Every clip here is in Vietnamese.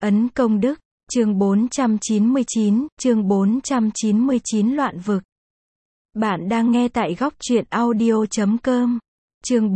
Ấn công đức, chương 499, loạn vực. Bạn đang nghe tại góc truyện audio.com. Chương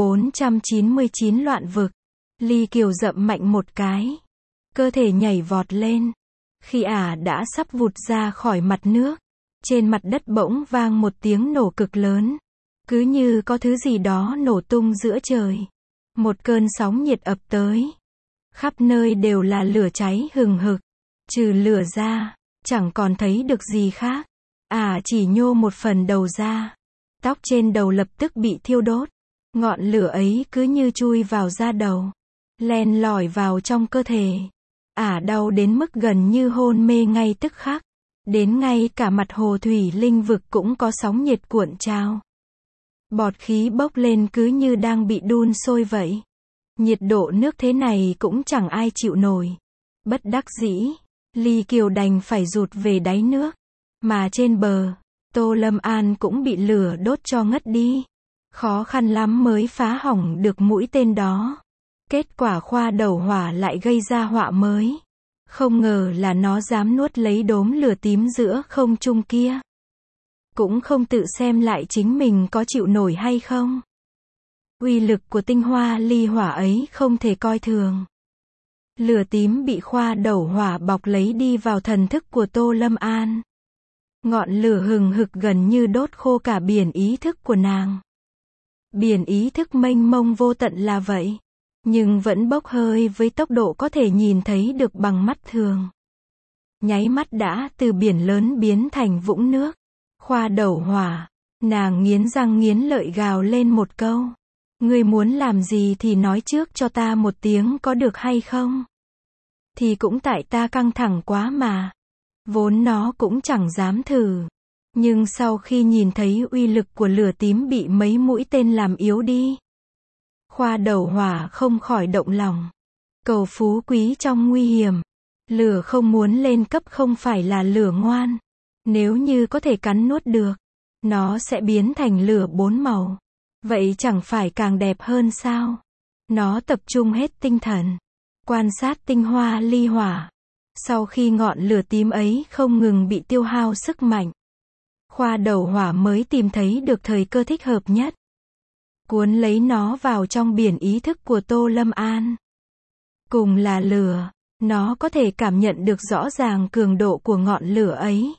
499 loạn vực. Ly Kiều dậm mạnh một cái. Cơ thể nhảy vọt lên. Khi đã sắp vụt ra khỏi mặt nước, trên mặt đất bỗng vang một tiếng nổ cực lớn. Cứ như có thứ gì đó nổ tung giữa trời. Một cơn sóng nhiệt ập tới. Khắp nơi đều là lửa cháy hừng hực. Trừ lửa ra, chẳng còn thấy được gì khác. Chỉ nhô một phần đầu ra. Tóc trên đầu lập tức bị thiêu đốt. Ngọn lửa ấy cứ như chui vào da đầu. Len lỏi vào trong cơ thể. Đau đến mức gần như hôn mê ngay tức khắc. Đến ngay cả mặt hồ thủy linh vực cũng có sóng nhiệt cuộn trào. Bọt khí bốc lên cứ như đang bị đun sôi vậy. Nhiệt độ nước thế này cũng chẳng ai chịu nổi. Bất đắc dĩ, Ly Kiều đành phải rụt về đáy nước. Mà trên bờ, Tô Lâm An cũng bị lửa đốt cho ngất đi. Khó khăn lắm mới phá hỏng được mũi tên đó. Kết quả khoa đầu hỏa lại gây ra họa mới. Không ngờ là nó dám nuốt lấy đốm lửa tím giữa không trung kia. Cũng không tự xem lại chính mình có chịu nổi hay không. Uy lực của tinh hoa ly hỏa ấy không thể coi thường. Lửa tím bị khoa đầu hỏa bọc lấy đi vào thần thức của Tô Lâm An. Ngọn lửa hừng hực gần như đốt khô cả biển ý thức của nàng. Biển ý thức mênh mông vô tận là vậy, nhưng vẫn bốc hơi với tốc độ có thể nhìn thấy được bằng mắt thường. Nháy mắt đã từ biển lớn biến thành vũng nước. Khoa đầu hỏa, nàng nghiến răng nghiến lợi gào lên một câu. Ngươi muốn làm gì thì nói trước cho ta một tiếng có được hay không? Thì cũng tại ta căng thẳng quá mà. Vốn nó cũng chẳng dám thử. Nhưng sau khi nhìn thấy uy lực của lửa tím bị mấy mũi tên làm yếu đi, khoa đầu hỏa không khỏi động lòng. Cầu phú quý trong nguy hiểm. Lửa không muốn lên cấp không phải là lửa ngoan. Nếu như có thể cắn nuốt được, nó sẽ biến thành lửa 4 màu. Vậy chẳng phải càng đẹp hơn sao? Nó tập trung hết tinh thần, quan sát tinh hoa ly hỏa. Sau khi ngọn lửa tím ấy không ngừng bị tiêu hao sức mạnh, khoa đầu hỏa mới tìm thấy được thời cơ thích hợp nhất. Cuốn lấy nó vào trong biển ý thức của Tô Lâm An. Cùng là lửa, nó có thể cảm nhận được rõ ràng cường độ của ngọn lửa ấy.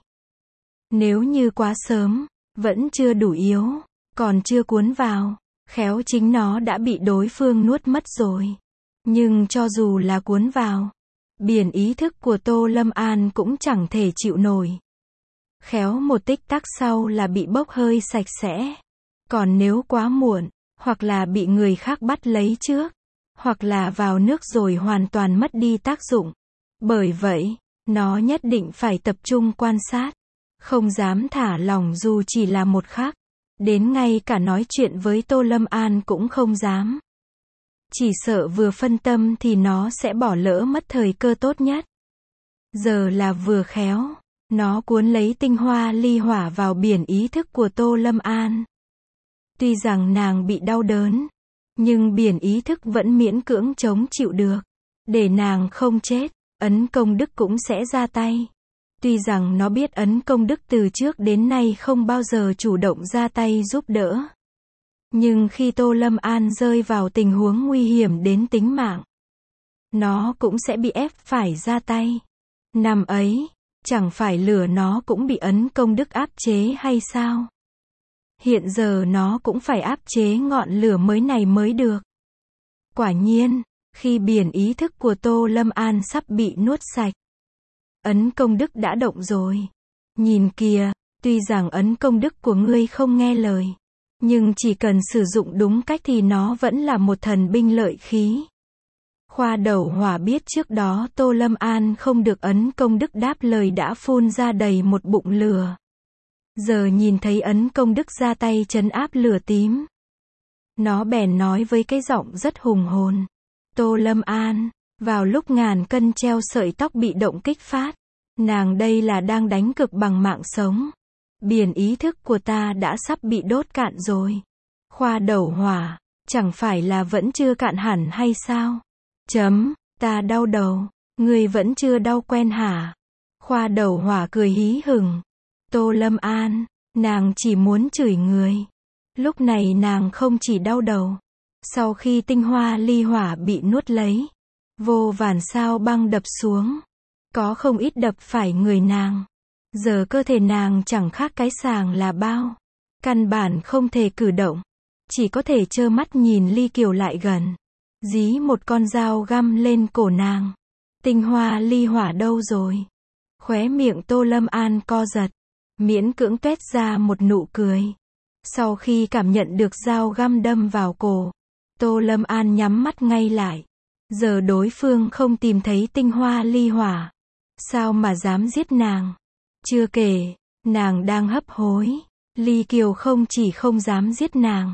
Nếu như quá sớm, vẫn chưa đủ yếu, còn chưa cuốn vào, khéo chính nó đã bị đối phương nuốt mất rồi. Nhưng cho dù là cuốn vào, biển ý thức của Tô Lâm An cũng chẳng thể chịu nổi. Khéo một tích tắc sau là bị bốc hơi sạch sẽ. Còn nếu quá muộn, hoặc là bị người khác bắt lấy trước, hoặc là vào nước rồi hoàn toàn mất đi tác dụng. Bởi vậy, nó nhất định phải tập trung quan sát. Không dám thả lỏng dù chỉ là một khắc. Đến ngay cả nói chuyện với Tô Lâm An cũng không dám. Chỉ sợ vừa phân tâm thì nó sẽ bỏ lỡ mất thời cơ tốt nhất. Giờ là vừa khéo. Nó cuốn lấy tinh hoa ly hỏa vào biển ý thức của Tô Lâm An. Tuy rằng nàng bị đau đớn, nhưng biển ý thức vẫn miễn cưỡng chống chịu được. Để nàng không chết, ấn công đức cũng sẽ ra tay. Tuy rằng nó biết ấn công đức từ trước đến nay không bao giờ chủ động ra tay giúp đỡ. Nhưng khi Tô Lâm An rơi vào tình huống nguy hiểm đến tính mạng, nó cũng sẽ bị ép phải ra tay. Năm ấy, chẳng phải lửa nó cũng bị ấn công đức áp chế hay sao? Hiện giờ nó cũng phải áp chế ngọn lửa mới này mới được. Quả nhiên, khi biển ý thức của Tô Lâm An sắp bị nuốt sạch, ấn công đức đã động rồi. Nhìn kìa, tuy rằng ấn công đức của ngươi không nghe lời, nhưng chỉ cần sử dụng đúng cách thì nó vẫn là một thần binh lợi khí. Khoa đầu hỏa biết trước đó Tô Lâm An không được ấn công đức đáp lời đã phun ra đầy một bụng lửa. Giờ nhìn thấy ấn công đức ra tay trấn áp lửa tím, nó bèn nói với cái giọng rất hùng hồn. Tô Lâm An, vào lúc ngàn cân treo sợi tóc bị động kích phát, nàng đây là đang đánh cược bằng mạng sống. Biển ý thức của ta đã sắp bị đốt cạn rồi. Khoa đầu hỏa, chẳng phải là vẫn chưa cạn hẳn hay sao? Ta đau đầu. Ngươi vẫn chưa đau quen hả? Khoa đầu hỏa cười hí hửng. Tô Lâm An, nàng chỉ muốn chửi người. Lúc này nàng không chỉ đau đầu. Sau khi tinh hoa ly hỏa bị nuốt lấy, vô vàn sao băng đập xuống. Có không ít đập phải người nàng. Giờ cơ thể nàng chẳng khác cái sàng là bao. Căn bản không thể cử động. Chỉ có thể trơ mắt nhìn Ly Kiều lại gần. Dí một con dao găm lên cổ nàng. Tinh hoa ly hỏa đâu rồi? Khóe miệng Tô Lâm An co giật. Miễn cưỡng tuét ra một nụ cười. Sau khi cảm nhận được dao găm đâm vào cổ, Tô Lâm An nhắm mắt ngay lại. Giờ đối phương không tìm thấy tinh hoa ly hỏa. Sao mà dám giết nàng? Chưa kể, nàng đang hấp hối. Ly Kiều không chỉ không dám giết nàng,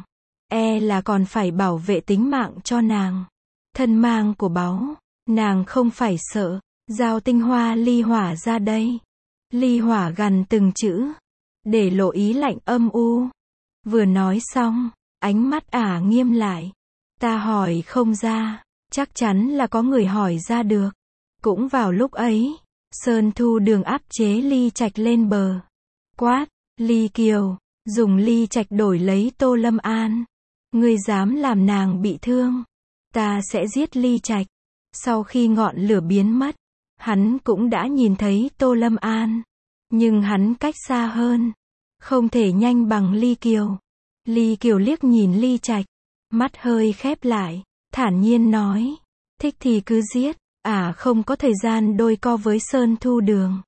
là còn phải bảo vệ tính mạng cho nàng. Thân mang của báu, nàng không phải sợ. Giao tinh hoa ly hỏa ra đây. Ly hỏa gằn từng chữ, để lộ ý lạnh âm u. Vừa nói xong, ánh mắt nghiêm lại. Ta hỏi không ra, chắc chắn là có người hỏi ra được. Cũng vào lúc ấy, Sơn Thu Đường áp chế Ly Trạch lên bờ. Quát, Ly Kiều, dùng Ly Trạch đổi lấy Tô Lâm An. Ngươi dám làm nàng bị thương, ta sẽ giết Ly Trạch. Sau khi ngọn lửa biến mất, hắn cũng đã nhìn thấy Tô Lâm An. Nhưng hắn cách xa hơn, không thể nhanh bằng Ly Kiều. Ly Kiều liếc nhìn Ly Trạch, mắt hơi khép lại, thản nhiên nói, thích thì cứ giết, không có thời gian đôi co với Sơn Thu Đường.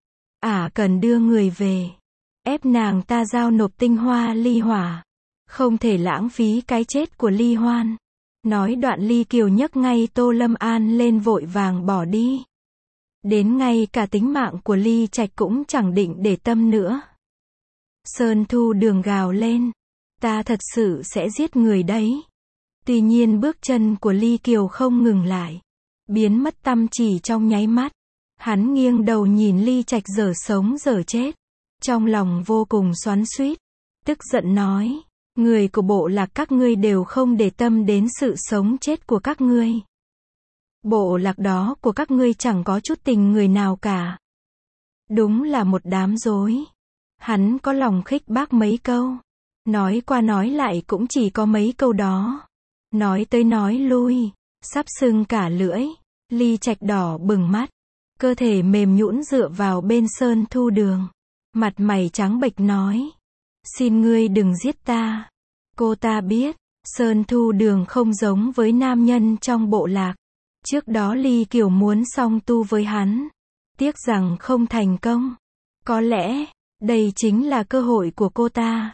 Cần đưa người về, ép nàng ta giao nộp tinh hoa ly hỏa. Không thể lãng phí cái chết của Ly Hoan. Nói đoạn Ly Kiều nhấc ngay Tô Lâm An lên vội vàng bỏ đi. Đến ngay cả tính mạng của Ly Trạch cũng chẳng định để tâm nữa. Sơn Thu Đường gào lên, ta thật sự sẽ giết người đấy. Tuy nhiên bước chân của Ly Kiều không ngừng lại, biến mất tăm chỉ trong nháy mắt. Hắn nghiêng đầu nhìn Ly Trạch dở sống dở chết, trong lòng vô cùng xoắn xuýt, tức giận nói, người của bộ lạc các ngươi đều không để tâm đến sự sống chết của các ngươi. Bộ lạc đó của các ngươi chẳng có chút tình người nào cả. Đúng là một đám dối. Hắn có lòng khích bác mấy câu, nói qua nói lại cũng chỉ có mấy câu đó. Nói tới nói lui, sắp sưng cả lưỡi. Ly Trạch đỏ bừng mắt, cơ thể mềm nhũn dựa vào bên Sơn Thu Đường. Mặt mày trắng bệch nói, xin ngươi đừng giết ta. Cô ta biết, Sơn Thu Đường không giống với nam nhân trong bộ lạc. Trước đó Ly Kiều muốn song tu với hắn, tiếc rằng không thành công. Có lẽ, đây chính là cơ hội của cô ta.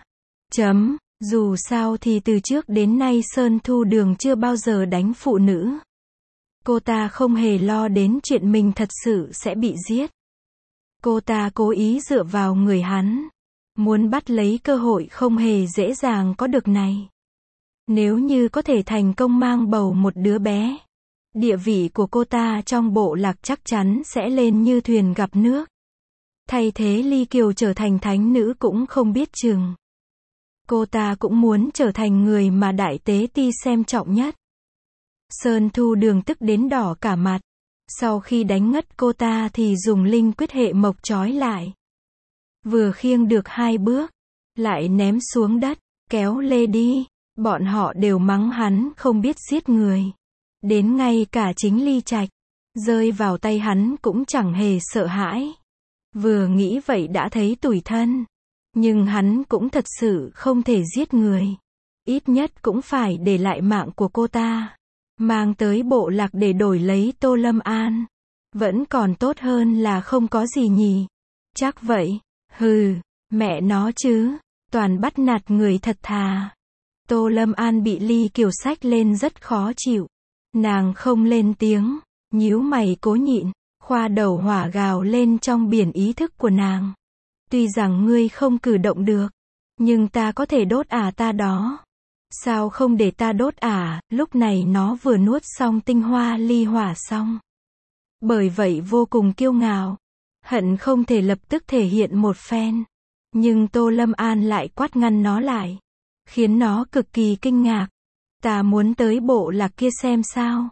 Dù sao thì từ trước đến nay Sơn Thu Đường chưa bao giờ đánh phụ nữ. Cô ta không hề lo đến chuyện mình thật sự sẽ bị giết. Cô ta cố ý dựa vào người hắn, muốn bắt lấy cơ hội không hề dễ dàng có được này. Nếu như có thể thành công mang bầu một đứa bé, địa vị của cô ta trong bộ lạc chắc chắn sẽ lên như thuyền gặp nước. Thay thế Ly Kiều trở thành thánh nữ cũng không biết chừng. Cô ta cũng muốn trở thành người mà Đại Tế Ti xem trọng nhất. Sơn Thu Đường tức đến đỏ cả mặt. Sau khi đánh ngất cô ta thì dùng linh quyết hệ mộc trói lại. Vừa khiêng được 2 bước, lại ném xuống đất, kéo lê đi. Bọn họ đều mắng hắn không biết giết người. Đến ngay cả chính Ly Trạch, rơi vào tay hắn cũng chẳng hề sợ hãi. Vừa nghĩ vậy đã thấy tủi thân. Nhưng hắn cũng thật sự không thể giết người. Ít nhất cũng phải để lại mạng của cô ta. Mang tới bộ lạc để đổi lấy Tô Lâm An. Vẫn còn tốt hơn là không có gì nhỉ. Chắc vậy. Mẹ nó chứ. Toàn bắt nạt người thật thà. Tô Lâm An bị Ly Kiều xách lên rất khó chịu. Nàng không lên tiếng, nhíu mày cố nhịn. Khoa đầu hỏa gào lên trong biển ý thức của nàng. Tuy rằng ngươi không cử động được, nhưng ta có thể đốt ta đó. Sao không để ta đốt lúc này nó vừa nuốt xong tinh hoa ly hỏa xong. Bởi vậy vô cùng kiêu ngạo, hận không thể lập tức thể hiện một phen. Nhưng Tô Lâm An lại quát ngăn nó lại, khiến nó cực kỳ kinh ngạc. Ta muốn tới bộ lạc kia xem sao.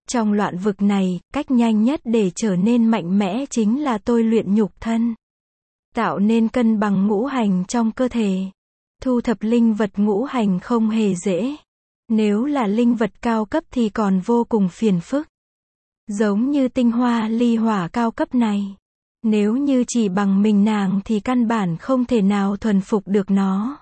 Trong loạn vực này, cách nhanh nhất để trở nên mạnh mẽ chính là tôi luyện nhục thân. Tạo nên cân bằng ngũ hành trong cơ thể. Thu thập linh vật ngũ hành không hề dễ. Nếu là linh vật cao cấp thì còn vô cùng phiền phức. Giống như tinh hoa ly hỏa cao cấp này. Nếu như chỉ bằng mình nàng thì căn bản không thể nào thuần phục được nó.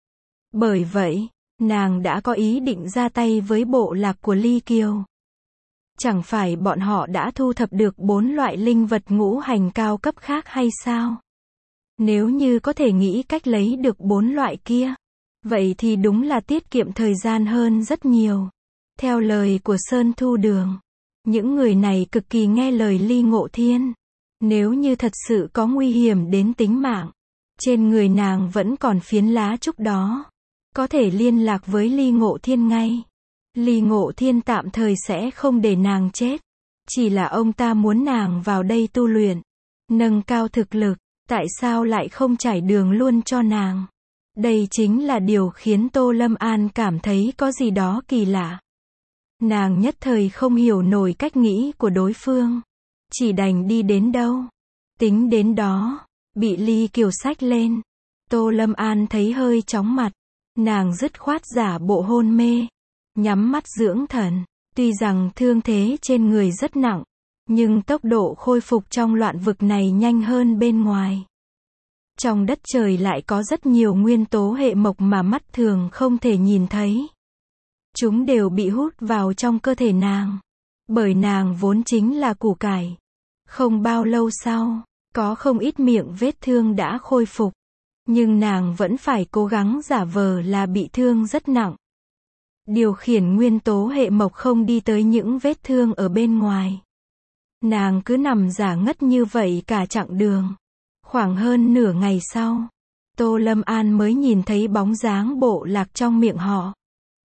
Bởi vậy, nàng đã có ý định ra tay với bộ lạc của Ly Kiều. Chẳng phải bọn họ đã thu thập được 4 loại linh vật ngũ hành cao cấp khác hay sao? Nếu như có thể nghĩ cách lấy được 4 loại kia, vậy thì đúng là tiết kiệm thời gian hơn rất nhiều. Theo lời của Sơn Thu Đường, những người này cực kỳ nghe lời Ly Ngộ Thiên. Nếu như thật sự có nguy hiểm đến tính mạng, trên người nàng vẫn còn phiến lá trúc đó. Có thể liên lạc với Ly Ngộ Thiên ngay. Ly Ngộ Thiên tạm thời sẽ không để nàng chết. Chỉ là ông ta muốn nàng vào đây tu luyện, nâng cao thực lực. Tại sao lại không trải đường luôn cho nàng? Đây chính là điều khiến Tô Lâm An cảm thấy có gì đó kỳ lạ. Nàng nhất thời không hiểu nổi cách nghĩ của đối phương. Chỉ đành đi đến đâu, tính đến đó, bị Ly Kiều xách lên. Tô Lâm An thấy hơi chóng mặt. Nàng dứt khoát giả bộ hôn mê, nhắm mắt dưỡng thần. Tuy rằng thương thế trên người rất nặng, nhưng tốc độ khôi phục trong loạn vực này nhanh hơn bên ngoài. Trong đất trời lại có rất nhiều nguyên tố hệ mộc mà mắt thường không thể nhìn thấy. Chúng đều bị hút vào trong cơ thể nàng. Bởi nàng vốn chính là củ cải. Không bao lâu sau, có không ít miệng vết thương đã khôi phục. Nhưng nàng vẫn phải cố gắng giả vờ là bị thương rất nặng. Điều khiển nguyên tố hệ mộc không đi tới những vết thương ở bên ngoài. Nàng cứ nằm giả ngất như vậy cả chặng đường. Khoảng hơn nửa ngày sau, Tô Lâm An mới nhìn thấy bóng dáng bộ lạc trong miệng họ.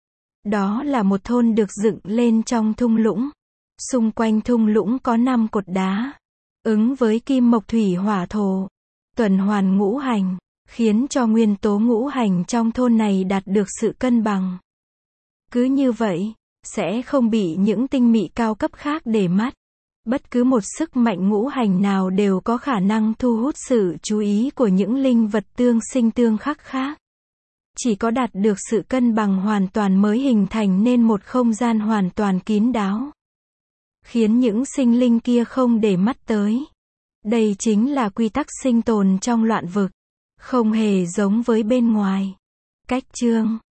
Đó là một thôn được dựng lên trong thung lũng. Xung quanh thung lũng có 5 cột đá, ứng với kim mộc thủy hỏa thổ, tuần hoàn ngũ hành, khiến cho nguyên tố ngũ hành trong thôn này đạt được sự cân bằng. Cứ như vậy, sẽ không bị những tinh mị cao cấp khác để mắt. Bất cứ một sức mạnh ngũ hành nào đều có khả năng thu hút sự chú ý của những linh vật tương sinh tương khắc khác. Chỉ có đạt được sự cân bằng hoàn toàn mới hình thành nên một không gian hoàn toàn kín đáo, khiến những sinh linh kia không để mắt tới. Đây chính là quy tắc sinh tồn trong loạn vực, không hề giống với bên ngoài. Cách chương